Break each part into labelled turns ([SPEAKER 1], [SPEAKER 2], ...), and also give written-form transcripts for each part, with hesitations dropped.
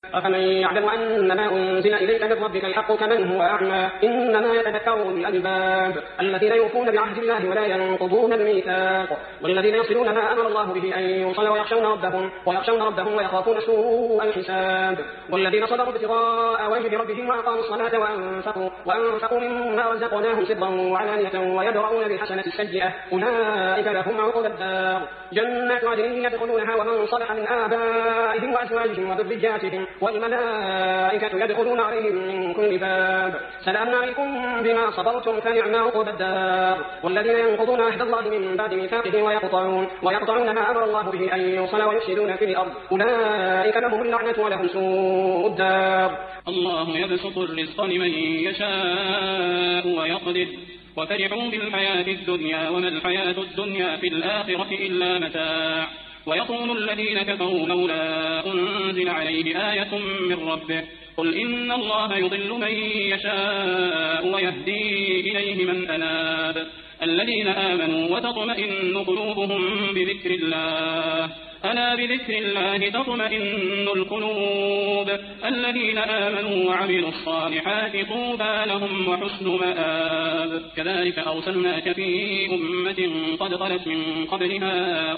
[SPEAKER 1] أفمن يعلم أن ما أنزل إليك من ربك الحق كمن هو أعمى إنما يتذكر أولو الألباب الذين يوفون بعهد الله ولا ينقضون الميثاق والذين يصلون ما أمر الله به أن يوصل ويخشون ربهم ويخافون سوء الحساب والذين صبروا ابتغاء وجه ربهم وأقاموا الصلاة وأنفقوا مما رزقناهم سرا وعلانية ويدرؤون بالحسنة السيئة أولئك لهم عقبى الدار جنات عدن يدخلونها ومن صلح من آبائهم وأزواجهم وذرياتهم والملائكة يدخلون عليهم من كل باب سلام عليكم بما صبرتم فنعم عقبى الدار والذين ينقضون عهد الله من بعد ميثاقه ويقطعون ما أمر الله به أن يوصل ويفسدون في الأرض أولئك لهم اللعنة ولهم سوء الدار.
[SPEAKER 2] الله يبسط الرزق لمن يشاء ويقدر وفرحوا بالحياة الدنيا وما الحياة الدنيا في الآخرة إلا متاع ويقول الذين كفروا لولا أنزل عليه آية من ربه قل إن الله يضل من يشاء ويهدي إليه من أناب الذين آمنوا وتطمئن قلوبهم بذكر الله ألا بذكر الله تطمئن القلوب الذين آمنوا وعملوا الصالحات طوبى لهم وحسن مآب كذلك أرسلناك في أمة قد خلت من قبلها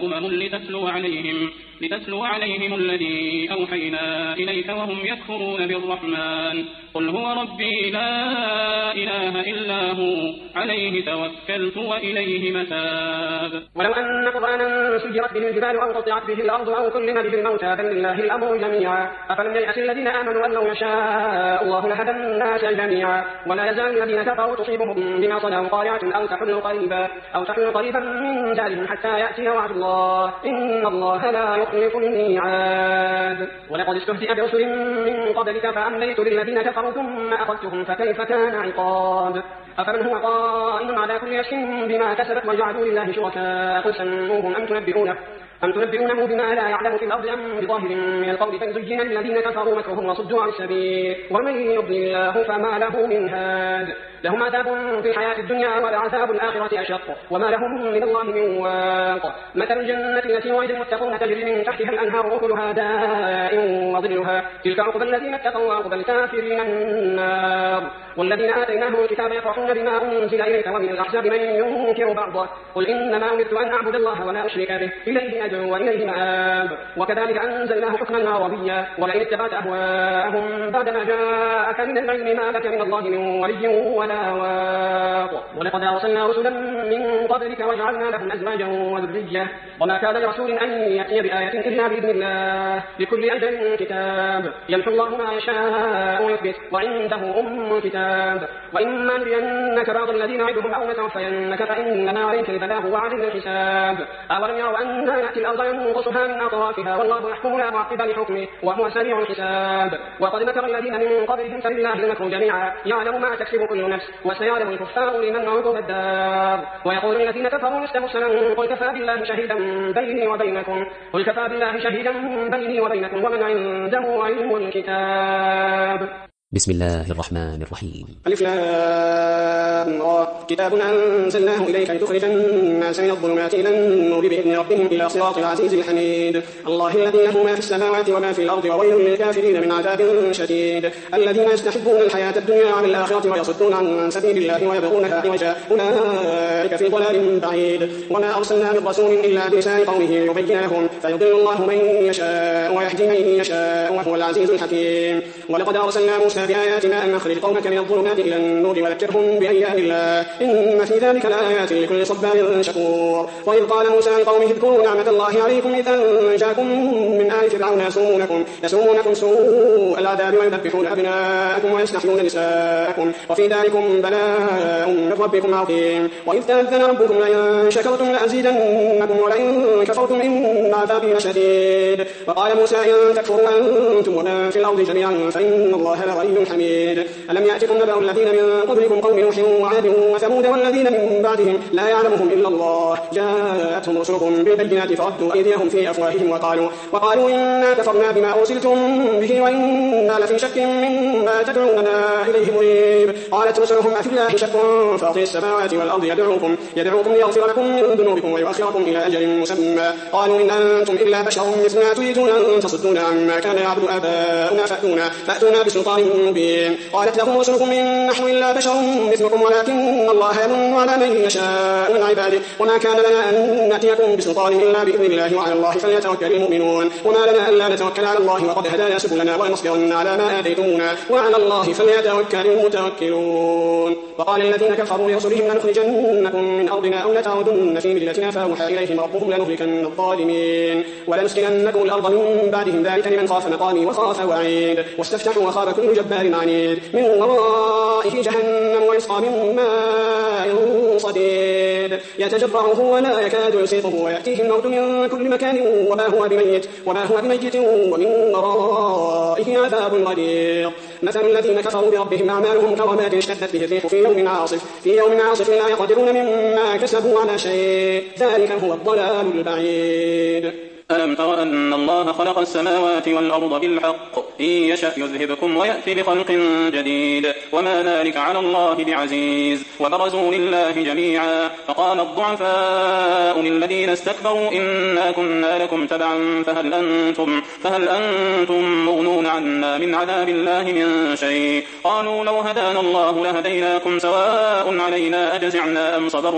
[SPEAKER 2] لتتلو عليهم الذي أوحينا إليك وهم يكفرون بالرحمن قل هو ربي لا إله إلا هو عليه توكلت وإليه متاب.
[SPEAKER 1] ولو أن قرآنا سجرت به الجبال أو قطعت به الأرض أو كلم به الموتى بل لله الأمر جميعا أفلم ييأس الذين آمنوا أن لو يشاء الله لهدى الناس جميعا ولا يزال الذين كفروا تصيبهم بما صنعوا قارعة أو تحل قريبا من دارهم حتى يأتي وعد الله إن الله لا يخلف الميعاد. ولقد استهزئ برسل من قبلك فأمليت للذين كفروا ثم أخذتهم فكيف كان عقاب. أفمن هو قائم على كل نفس بما كسبت وجعلوا لله شركاء قل سموهم أم تنبئونه بما لا يعلم في الأرض أم بظاهر من القول فزين للذين كفروا مكرهم وصدوا عن السبيل ومن يضلل الله فما له من هاد لهم عذاب في الحياة الدنيا ولعذاب الآخرة أشق وما لهم من الله من واق. مثل الجنة التي وعد المتقون تجري من تحتها الأنهار أكلها دائم وظلها تلك عقبى الذين اتقوا وعقبى الكافرين النار. والذين آتيناهم الكتاب يفرحون بما أنزل إليك ومن الأحزاب من ينكر بعضه قل إنما أمرت أن أعبد الله ولا أشرك به إليه أدعو وإليه مآب. وكذلك أنزلناه حكما عربيا ولئن اتبعت أهواءهم بعدما جاءك من العلم ما لك من الله من ولي ولا واق. ولقد أرسلنا رسلا من قبلك وجعلنا لهم أزواجا وذرية وما كان لرسول أن يأتي بآية إلا بإذن الله لكل أجل كتاب يمحو الله ما يشاء ويثبت وعنده أم الكتاب. وإما نرينك بعض الذين نعدهم أو نتوفينك فإنما عليك البلاغ وعلينا الحساب. أولم يروا أنا نأتي الأرض ينقصها من أطرافها والله يحكم لا معقب لحكمه وهو سريع الحساب. وقد مكر الذين من قبلهم فلله المكر جميعا يعلم ما تكسب كل نفس وسيعلم الكفار لمن عقب الدار. ويقول الذين كفروا لست مرسلا قل كفى بالله شهيدا بيني وبينكم ومن عنده علم الكتاب.
[SPEAKER 3] بسم الله الرحمن الرحيم.
[SPEAKER 1] ألف لام را كتاب أنزلناه إليك لتخرج الناس من الظلمات إلى النور بإذن ربهم إلى صراط العزيز الحميد. الله الذي له ما في السماوات وما في الأرض وويل للكافرين من عذاب شديد. الذين يستحبون الحياة الدنيا عن الآخرة ويصدون عن سبيل الله ويبغونها عوجا أولئك في ضلال بعيد. وما أرسلنا من رسول إلا بلسان قومه يبين لهم فيضل الله من يشاء ويهدي من يشاء وهو العزيز الحكيم. ولقد أرسلنا موسى بآياتنا أن نخرج قومك من الظلمات إلى النور وذكرهم بأيام الله إن في ذلك لآيات لكل صبار شكور. وإذ قال موسى لقومه اذكروا نعمة الله عليكم إذ أنجاكم من آل فرعون يسومونكم سوء العذاب ويذبحون أبناءكم ويستحيون نساءكم وفي ذلكم بلاء من ربكم عظيم. وإذ تأذن ربكم لئن شكرتم لأزيدنكم ولئن كفرتم إن عذابي لشديد. وقال موسى إن تكفروا أنتم ومن في الأرض جميعا فإن الله لغني حميد. ألم يأتكم نبأ الذين من قبلكم قوم نوح وعاد وثمود والذين من بعدهم لا يعلمهم إلا الله جاءتهم رسلهم بالبينات فردوا أيديهم في أفواههم وقالوا إنا كفرنا بما أرسلتم به وإنا لفي شك مما تدعوننا إليه مريب. قالت رسلهم أفي الله شك فاطر السماوات والأرض يدعوكم ليغفر لكم من ذنوبكم ويؤخركم إلى أجل مسمى قالوا إن أنتم إلا بشر مثلنا تريدون أن تصدون عما كان يعبد آباؤكم شاءنا فأتونا بسلطان مبين. قالت لهم رسلكم إن نحن إلا بشر مثلكم ولكن الله يمن على من يشاء من عباده وما كان لنا أن نأتيكم بسلطان إلا بإذن الله وعلى الله فليتوكل المؤمنون. وما لنا ألا نتوكل على الله وقد هدانا سبلنا ولنصبرن على ما آتيتمونا وعلى الله فليتوكل المتوكلون. وقال الذين كفروا لرسلهم لنخرجنكم من أرضنا أو لتعودن في ملتنا فأوحى إليهم ربهم لنهلكن الظالمين ولنسكننكم الأرض من بعدهم ذلك لمن خاف مقامي وخاف وعيد. واستفتحوا وخاب كل جبار عنيد من ورائه جهنم ويسقى من ماء صديد يتجرعه ولا يكاد يسيطه ويأتيه الموت من كل مكان وما هو بميت ومن ورائه عذاب غليظ. مثل الذين كفروا بربهم أعمالهم كرماد اشتدت به الريح في يوم عاصف لا يقدرون مما كسبوا على شيء ذلك هو الضلال البعيد.
[SPEAKER 2] ألم تر أن الله خلق السماوات والأرض بالحق إن يشأ يذهبكم ويأتي بخلق جديد وما ذلك على الله بعزيز. وبرزوا لله جميعا فقال الضعفاء للذين استكبروا إنا كنا لكم تبعا فهل أنتم مغنون عنا من عذاب الله من شيء. قالوا لو هدانا الله لهديناكم سواء علينا أجزعنا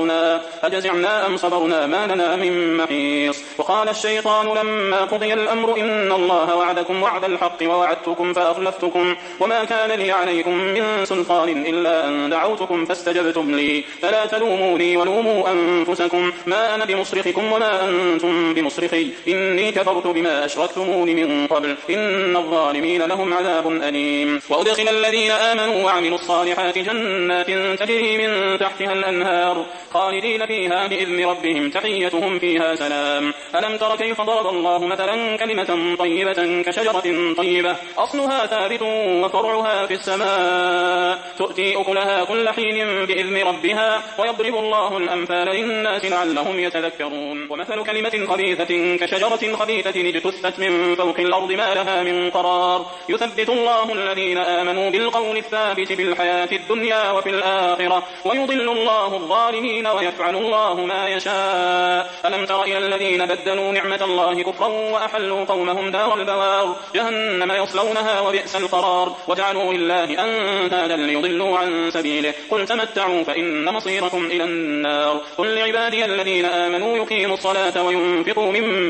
[SPEAKER 2] أم صبرنا ما لنا من محيص. وقال الشيطان لما قضي الأمر إن الله وعدكم وعد الحق ووعدتكم فأخلفتكم وما كان لي عليكم من سلطان إلا أن دعوتكم فاستجبتم لي فلا تلوموني ولوموا أنفسكم ما أنا بمصرخكم وما أنتم بمصرخي إني كفرت بما أشركتمون من قبل إن الظالمين لهم عذاب أليم. وأدخل الذين آمنوا وعملوا الصالحات جنات تجري من تحتها الأنهار خالدين فيها بإذن ربهم تحيتهم فيها سلام. ألم تر كيف ضرب الله مثلا كلمة طيبة كشجرة طيبة أصلها ثابت وفرعها في السماء تؤتي أكلها كل حين بإذن ربها ويضرب الله الأمثال للناس لعلهم يتذكرون. ومثل كلمة خبيثة كشجرة خبيثة اجتثت من فوق الأرض ما لها من قرار يثبت الله الذين آمنوا بالقول الثابت في الحياة الدنيا وفي الآخرة ويضل الله الظالمين ويفعل الله ما يشاء. ألم تر إلى الذين بدلوا نعمة الله كفرا وأحلوا قومهم دار البوار جهنم يصلونها وبئس القرار وجعلوا لله أندادا ليضلوا عن سبيله قل تمتعوا فإن مصيركم إلى النار. قل لعبادي الذين آمنوا يقيموا الصلاة وينفقوا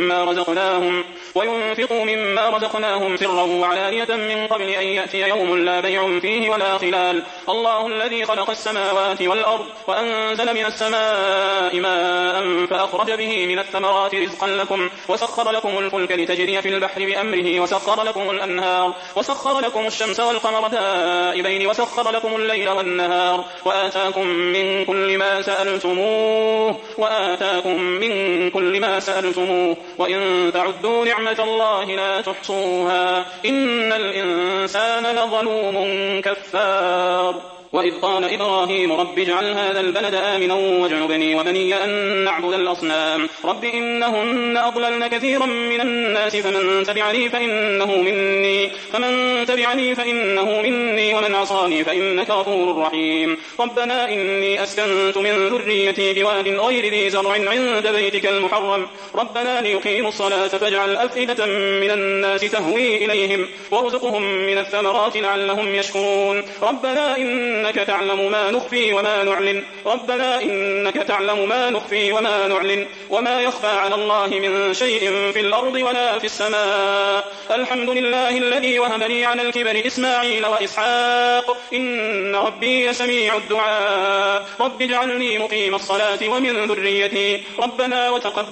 [SPEAKER 2] مما رزقناهم سرا وعلانية من قبل أن يأتي يوم لا بيع فيه ولا خلال. الله الذي خلق السماوات والأرض وأنزل من السماء ماء فأخرج به من الثمرات رزقا لكم وسخر لكم الفلك لتجري في البحر بأمره وسخر لكم الأنهار وسخر لكم الشمس والقمر دائبين وسخر لكم الليل والنهار وآتاكم من كل ما سألتموه وإن تعدوا نعمة الله لا تحصوها إن الإنسان لظلوم كفار. وإذ قال إبراهيم رب اجعل هذا البلد آمنا واجنبني وبني أن نعبد الأصنام رب إنهن أضللن كثيرا من الناس فمن تبعني فإنه مني ومن عصاني فإنك غفور رحيم. ربنا إني أسكنت من ذريتي بواد غير ذي زرع عند بيتك المحرم ربنا ليقيموا الصلاة فاجعل أفئدة من الناس تهوي إليهم وارزقهم من الثمرات لعلهم يشكرون. ربنا إنك تعلم ما نخفي وما نعلن وما يخفى على الله من شيء في الأرض ولا في السماء. الحمد لله الذي وهب لي على الكبر إسماعيل وإسحاق إن ربي سميع الدعاء. رب اجعلني مقيم الصلاة ومن ذريتي ربنا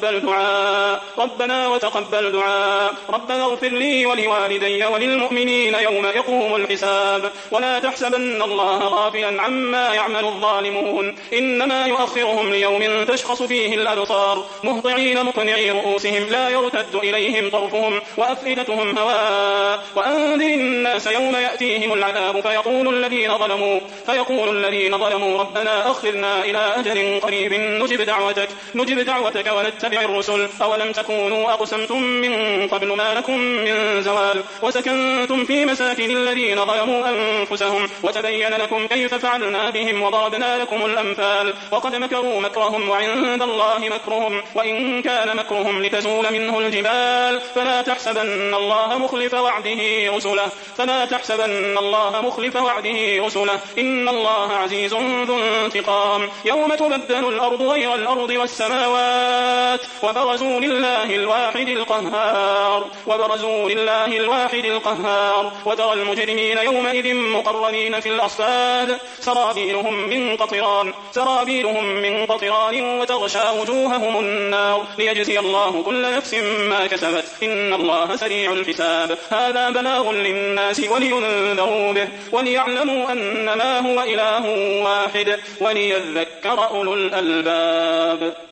[SPEAKER 2] وتقبل دعاء ربنا اغفر لي ولوالدي وللمؤمنين يوم يقوم الحساب. ولا تحسبن الله غافلا عما يعمل الظالمون إنما يؤخرهم ليوم تشخص فيه الأبصار مهطعين مقنعي رؤوسهم لا يرتد إليهم طرفهم وأفئدتهم هواء. وأنذر الناس الناس يوم يأتيهم العذاب فيقول الذين ظلموا ربنا أخرنا إلى أجل قريب نجب دعوتك ونتبع الرسل أولم تكونوا أقسمتم من قبل ما لكم من زوال وسكنتم في مساكن الذين ظلموا أنفسهم وتبين لكم كيف فعلنا بهم وضربنا لكم الأمثال وقد مكروا مكرهم وعند الله مكرهم وإن كان مكرهم لتزول منه الجبال فلا تحسبن الله مخلف وعده رسله إن الله عزيز ذو انتقام يوم تبدل الأرض غير الأرض والسماوات وبرزوا لله الواحد القهار وترى المجرمين يومئذ مقرنين في الأصفاد سرابيلهم من قطران وتغشى وجوههم النار ليجزي الله كل نفس ما كسبت إن الله سريع الحساب هذا بلاغ للناس ولينذروا به وليعلموا أنما هو إله واحد وليذكر أولو الألباب.